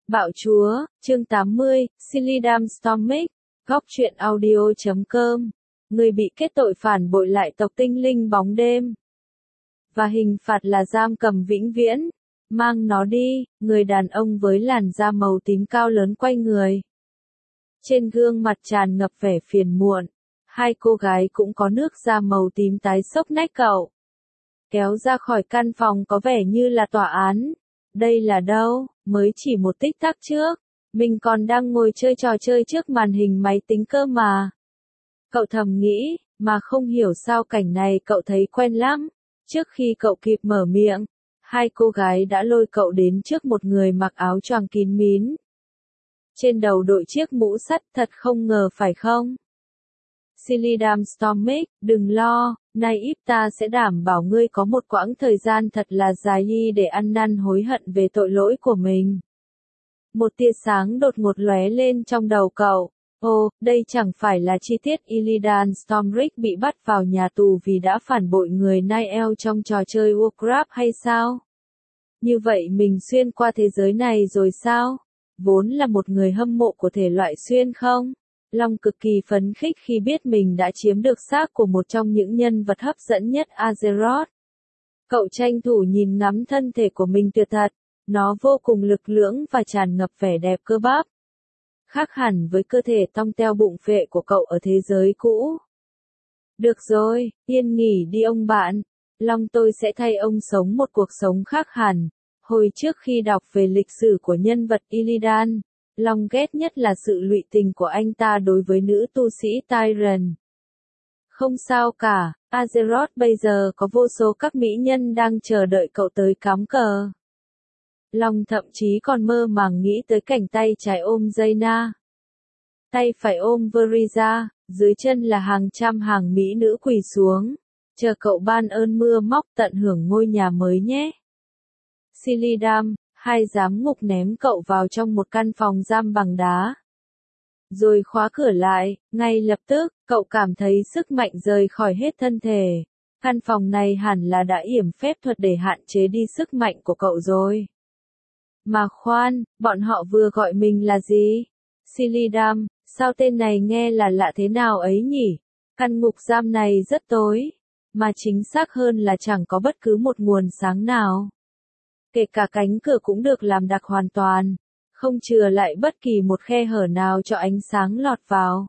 Bạo chúa, chương 80, Silidam Stormic, góc truyện audio.com. Người bị kết tội phản bội lại tộc tinh linh bóng đêm. Và hình phạt là giam cầm vĩnh viễn. Mang nó đi, người đàn ông với làn da màu tím cao lớn quay người. Trên gương mặt tràn ngập vẻ phiền muộn. Hai cô gái cũng có nước da màu tím tái xốc nách cậu. Kéo ra khỏi căn phòng có vẻ như là tòa án. Đây là đâu? Mới chỉ một tích tắc trước, mình còn đang ngồi chơi trò chơi trước màn hình máy tính cơ mà. Cậu thầm nghĩ, mà không hiểu sao cảnh này cậu thấy quen lắm. Trước khi cậu kịp mở miệng, hai cô gái đã lôi cậu đến trước một người mặc áo choàng kín mít. Trên đầu đội chiếc mũ sắt, thật không ngờ phải không? Silidam Stormic, đừng lo, nay ta sẽ đảm bảo ngươi có một quãng thời gian thật là dài để ăn năn hối hận về tội lỗi của mình. Một tia sáng đột ngột lóe lên trong đầu cậu. Ồ, đây chẳng phải là chi tiết Illidan Stormbrick bị bắt vào nhà tù vì đã phản bội người Niall trong trò chơi Warcraft hay sao? Như vậy mình xuyên qua thế giới này rồi sao? Vốn là một người hâm mộ của thể loại xuyên không? Long cực kỳ phấn khích khi biết mình đã chiếm được xác của một trong những nhân vật hấp dẫn nhất Azeroth. Cậu tranh thủ nhìn ngắm thân thể của mình tuyệt thật, nó vô cùng lực lưỡng và tràn ngập vẻ đẹp cơ bắp. Khác hẳn với cơ thể tong teo bụng phệ của cậu ở thế giới cũ. Được rồi, yên nghỉ đi ông bạn. Long tôi sẽ thay ông sống một cuộc sống khác hẳn. Hồi trước khi đọc về lịch sử của nhân vật Illidan, Long ghét nhất là sự lụy tình của anh ta đối với nữ tu sĩ Tyrion. Không sao cả, Azeroth bây giờ có vô số các mỹ nhân đang chờ đợi cậu tới cắm cờ. Long thậm chí còn mơ màng nghĩ tới cảnh tay trái ôm Jaina, tay phải ôm Veriza, dưới chân là hàng trăm hàng mỹ nữ quỳ xuống, chờ cậu ban ơn mưa móc tận hưởng ngôi nhà mới nhé. Silidam, hai giám ngục ném cậu vào trong một căn phòng giam bằng đá. Rồi khóa cửa lại, ngay lập tức, cậu cảm thấy sức mạnh rời khỏi hết thân thể. Căn phòng này hẳn là đã yểm phép thuật để hạn chế đi sức mạnh của cậu rồi. Mà khoan, bọn họ vừa gọi mình là gì? Silidam, sao tên này nghe là lạ thế nào ấy nhỉ? Căn ngục giam này rất tối, mà chính xác hơn là chẳng có bất cứ một nguồn sáng nào. Kể cả cánh cửa cũng được làm đặc hoàn toàn, không chừa lại bất kỳ một khe hở nào cho ánh sáng lọt vào.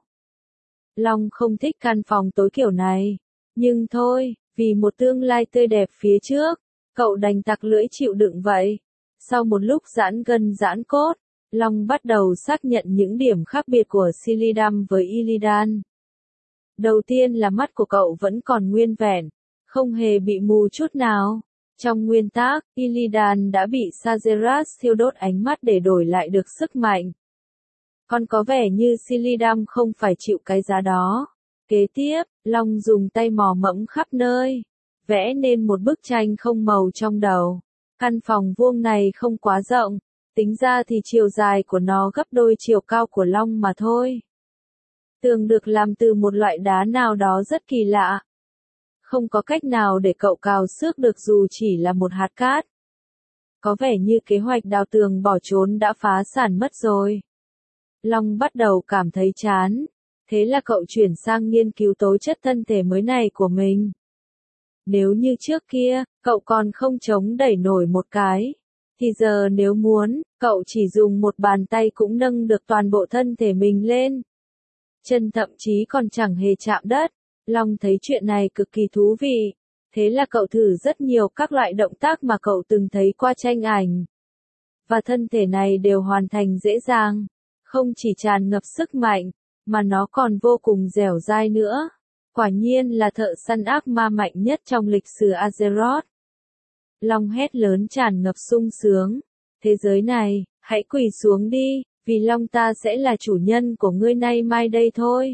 Long không thích căn phòng tối kiểu này, nhưng thôi, vì một tương lai tươi đẹp phía trước, cậu đành tặc lưỡi chịu đựng vậy. Sau một lúc giãn gân giãn cốt, Long bắt đầu xác nhận những điểm khác biệt của Silidam với Illidan. Đầu tiên là mắt của cậu vẫn còn nguyên vẹn, không hề bị mù chút nào. Trong nguyên tắc, Illidan đã bị Sageras thiêu đốt ánh mắt để đổi lại được sức mạnh. Còn có vẻ như Silidam không phải chịu cái giá đó. Kế tiếp, Long dùng tay mò mẫm khắp nơi, vẽ nên một bức tranh không màu trong đầu. Căn phòng vuông này không quá rộng, tính ra thì chiều dài của nó gấp đôi chiều cao của Long mà thôi. Tường được làm từ một loại đá nào đó rất kỳ lạ. Không có cách nào để cậu cào xước được dù chỉ là một hạt cát. Có vẻ như kế hoạch đào tường bỏ trốn đã phá sản mất rồi. Long bắt đầu cảm thấy chán. Thế là cậu chuyển sang nghiên cứu tố chất thân thể mới này của mình. Nếu như trước kia, cậu còn không chống đẩy nổi một cái, thì giờ nếu muốn, cậu chỉ dùng một bàn tay cũng nâng được toàn bộ thân thể mình lên. Chân thậm chí còn chẳng hề chạm đất. Long thấy chuyện này cực kỳ thú vị. Thế là cậu thử rất nhiều các loại động tác mà cậu từng thấy qua tranh ảnh. Và thân thể này đều hoàn thành dễ dàng. Không chỉ tràn ngập sức mạnh, mà nó còn vô cùng dẻo dai nữa. Quả nhiên là thợ săn ác ma mạnh nhất trong lịch sử Azeroth. Long hét lớn tràn ngập sung sướng. Thế giới này, hãy quỳ xuống đi, vì Long ta sẽ là chủ nhân của ngươi nay mai đây thôi.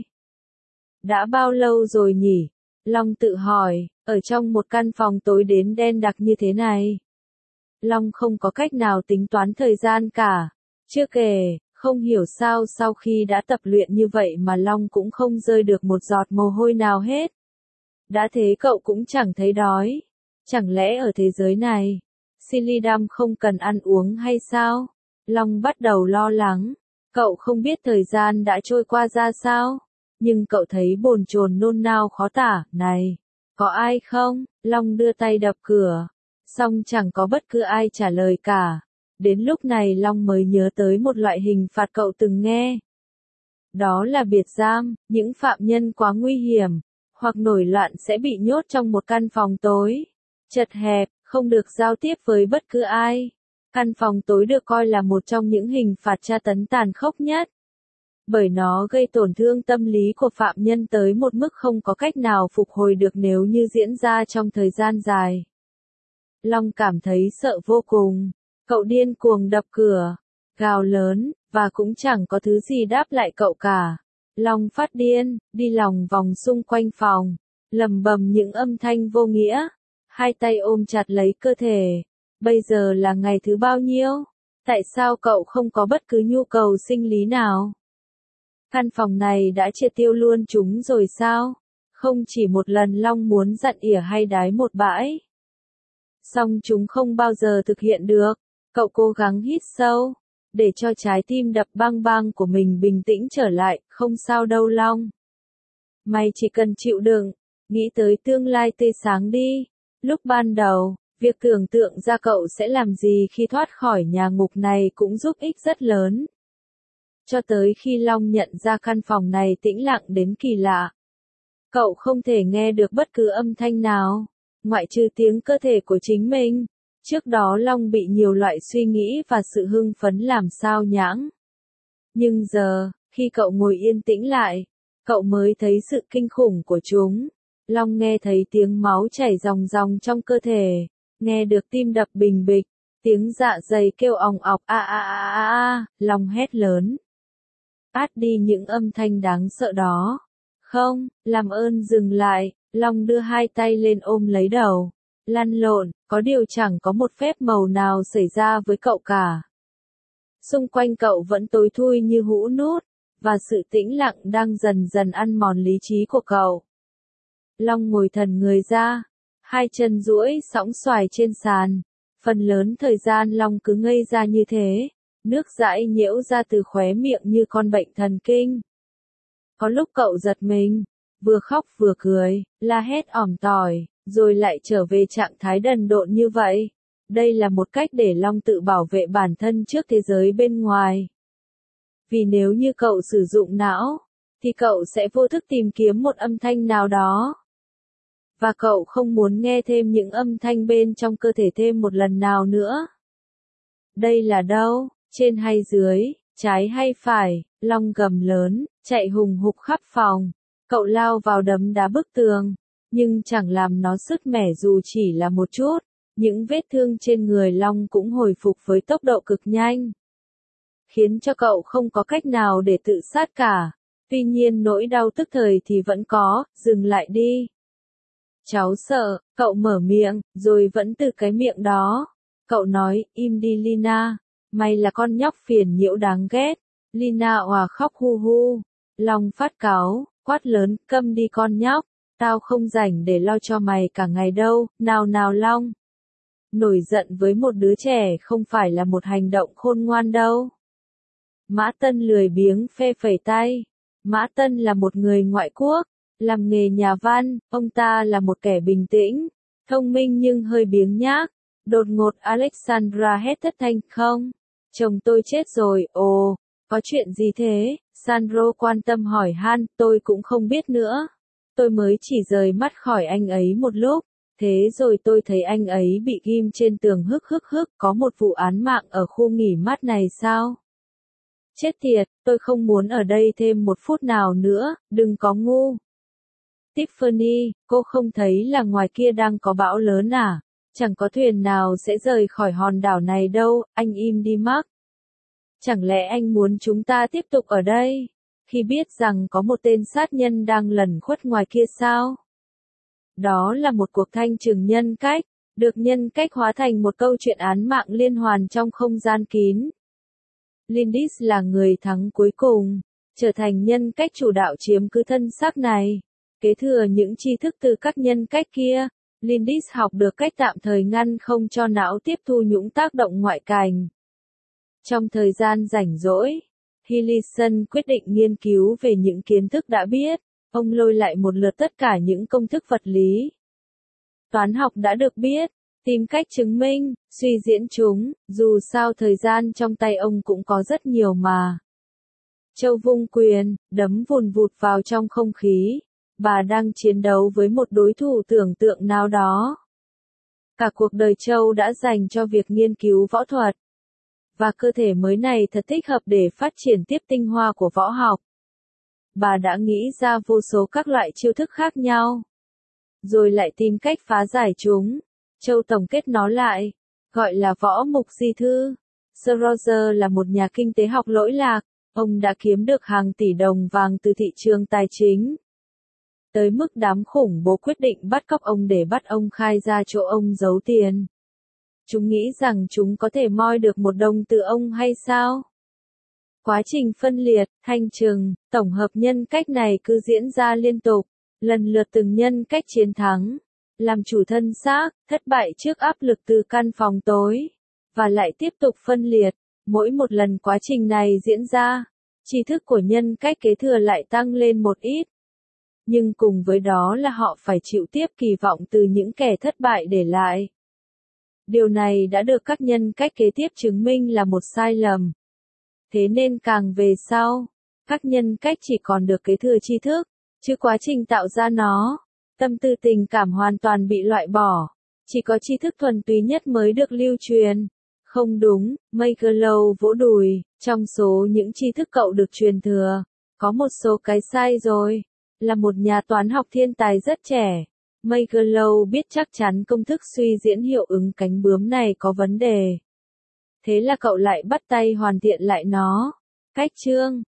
Đã bao lâu rồi nhỉ? Long tự hỏi, ở trong một căn phòng tối đến đen đặc như thế này. Long không có cách nào tính toán thời gian cả. Chưa kể, không hiểu sao sau khi đã tập luyện như vậy mà Long cũng không rơi được một giọt mồ hôi nào hết. Đã thế cậu cũng chẳng thấy đói. Chẳng lẽ ở thế giới này, Silidam không cần ăn uống hay sao? Long bắt đầu lo lắng. Cậu không biết thời gian đã trôi qua ra sao, nhưng cậu thấy bồn chồn nôn nao khó tả. Này, có ai không? Long đưa tay đập cửa, song chẳng có bất cứ ai trả lời cả. Đến lúc này Long mới nhớ tới một loại hình phạt cậu từng nghe. Đó là biệt giam, những phạm nhân quá nguy hiểm, hoặc nổi loạn sẽ bị nhốt trong một căn phòng tối, chật hẹp, không được giao tiếp với bất cứ ai. Căn phòng tối được coi là một trong những hình phạt tra tấn tàn khốc nhất, bởi nó gây tổn thương tâm lý của phạm nhân tới một mức không có cách nào phục hồi được nếu như diễn ra trong thời gian dài. Long cảm thấy sợ vô cùng, cậu điên cuồng đập cửa, gào lớn, và cũng chẳng có thứ gì đáp lại cậu cả. Long phát điên, đi lòng vòng xung quanh phòng, lầm bầm những âm thanh vô nghĩa, hai tay ôm chặt lấy cơ thể. Bây giờ là ngày thứ bao nhiêu? Tại sao cậu không có bất cứ nhu cầu sinh lý nào? Căn phòng này đã triệt tiêu luôn chúng rồi sao? Không chỉ một lần Long muốn dặn ỉa hay đái một bãi, song chúng không bao giờ thực hiện được. Cậu cố gắng hít sâu, để cho trái tim đập bang bang của mình bình tĩnh trở lại. Không sao đâu Long. Mày chỉ cần chịu đựng, nghĩ tới tương lai tươi sáng đi. Lúc ban đầu, việc tưởng tượng ra cậu sẽ làm gì khi thoát khỏi nhà ngục này cũng giúp ích rất lớn. Cho tới khi Long nhận ra căn phòng này tĩnh lặng đến kỳ lạ. Cậu không thể nghe được bất cứ âm thanh nào, ngoại trừ tiếng cơ thể của chính mình. Trước đó Long bị nhiều loại suy nghĩ và sự hưng phấn làm sao nhãng. Nhưng giờ, khi cậu ngồi yên tĩnh lại, cậu mới thấy sự kinh khủng của chúng. Long nghe thấy tiếng máu chảy ròng ròng trong cơ thể, nghe được tim đập bình bịch, tiếng dạ dày kêu òng ọc a a a a a, Long hét lớn. Át đi những âm thanh đáng sợ đó. Không, làm ơn dừng lại. Long đưa hai tay lên ôm lấy đầu, lăn lộn, có điều chẳng có một phép màu nào xảy ra với cậu cả. Xung quanh cậu vẫn tối thui như hũ nút, và sự tĩnh lặng đang dần dần ăn mòn lý trí của cậu. Long ngồi thần người ra, hai chân duỗi sõng xoài trên sàn. Phần lớn thời gian Long cứ ngây ra như thế, nước dãi nhễu ra từ khóe miệng như con bệnh thần kinh. Có lúc cậu giật mình, vừa khóc vừa cười, la hét ỏm tỏi, rồi lại trở về trạng thái đần độn như vậy. Đây là một cách để Long tự bảo vệ bản thân trước thế giới bên ngoài. Vì nếu như cậu sử dụng não, thì cậu sẽ vô thức tìm kiếm một âm thanh nào đó. Và cậu không muốn nghe thêm những âm thanh bên trong cơ thể thêm một lần nào nữa. Đây là đâu? Trên hay dưới? Trái hay phải? Long gầm lớn, chạy hùng hục khắp phòng. Cậu lao vào đấm đá bức tường, nhưng chẳng làm nó sứt mẻ dù chỉ là một chút. Những vết thương trên người Long cũng hồi phục với tốc độ cực nhanh, khiến cho cậu không có cách nào để tự sát cả. Tuy nhiên nỗi đau tức thời thì vẫn có. Dừng lại đi. Cháu sợ. Cậu mở miệng, rồi vẫn từ cái miệng đó. Cậu nói, im đi Lina. Mày là con nhóc phiền nhiễu đáng ghét. Lina òa khóc hu hu. Long phát cáu, quát lớn, câm đi con nhóc. Tao không rảnh để lo cho mày cả ngày đâu. Nào nào Long. Nổi giận với một đứa trẻ không phải là một hành động khôn ngoan đâu. Mã Tân lười biếng phe phẩy tay. Mã Tân là một người ngoại quốc, làm nghề nhà văn. Ông ta là một kẻ bình tĩnh, thông minh nhưng hơi biếng nhác. Đột ngột Alexandra hét thất thanh, không, chồng tôi chết rồi. Ồ, có chuyện gì thế? Sandro quan tâm hỏi han. Tôi cũng không biết nữa. Tôi mới chỉ rời mắt khỏi anh ấy một lúc. Thế rồi tôi thấy anh ấy bị ghim trên tường hức hức hức. Có một vụ án mạng ở khu nghỉ mát này sao? Chết tiệt, tôi không muốn ở đây thêm một phút nào nữa, đừng có ngu. Tiffany, cô không thấy là ngoài kia đang có bão lớn à? Chẳng có thuyền nào sẽ rời khỏi hòn đảo này đâu. Anh im đi Mark. Chẳng lẽ anh muốn chúng ta tiếp tục ở đây, khi biết rằng có một tên sát nhân đang lẩn khuất ngoài kia sao? Đó là một cuộc thanh trừng nhân cách, được nhân cách hóa thành một câu chuyện án mạng liên hoàn trong không gian kín. Lindis là người thắng cuối cùng, trở thành nhân cách chủ đạo chiếm cứ thân xác này. Kế thừa những tri thức từ các nhân cách kia, Lindis học được cách tạm thời ngăn không cho não tiếp thu những tác động ngoại cảnh. Trong thời gian rảnh rỗi, Hillison quyết định nghiên cứu về những kiến thức đã biết. Ông lôi lại một lượt tất cả những công thức vật lý, toán học đã được biết, tìm cách chứng minh, suy diễn chúng, dù sao thời gian trong tay ông cũng có rất nhiều mà. Châu vung quyền, đấm vùn vụt vào trong không khí. Bà đang chiến đấu với một đối thủ tưởng tượng nào đó. Cả cuộc đời Châu đã dành cho việc nghiên cứu võ thuật. Và cơ thể mới này thật thích hợp để phát triển tiếp tinh hoa của võ học. Bà đã nghĩ ra vô số các loại chiêu thức khác nhau. Rồi lại tìm cách phá giải chúng. Châu tổng kết nó lại. Gọi là võ mục di thư. Sir Roger là một nhà kinh tế học lỗi lạc. Ông đã kiếm được hàng tỷ đồng vàng từ thị trường tài chính. Tới mức đám khủng bố quyết định bắt cóc ông để bắt ông khai ra chỗ ông giấu tiền. Chúng nghĩ rằng chúng có thể moi được một đồng từ ông hay sao? Quá trình phân liệt, thanh trừng, tổng hợp nhân cách này cứ diễn ra liên tục, lần lượt từng nhân cách chiến thắng, làm chủ thân xác, thất bại trước áp lực từ căn phòng tối, và lại tiếp tục phân liệt. Mỗi một lần quá trình này diễn ra, tri thức của nhân cách kế thừa lại tăng lên một ít. Nhưng cùng với đó là họ phải chịu tiếp kỳ vọng từ những kẻ thất bại để lại. Điều này đã được các nhân cách kế tiếp chứng minh là một sai lầm. Thế nên càng về sau, các nhân cách chỉ còn được kế thừa tri thức, chứ quá trình tạo ra nó, tâm tư tình cảm hoàn toàn bị loại bỏ. Chỉ có tri thức thuần túy nhất mới được lưu truyền. Không đúng, Makerlow vỗ đùi, trong số những tri thức cậu được truyền thừa, có một số cái sai rồi. Là một nhà toán học thiên tài rất trẻ, Makerlow biết chắc chắn công thức suy diễn hiệu ứng cánh bướm này có vấn đề. Thế là cậu lại bắt tay hoàn thiện lại nó. Cách chương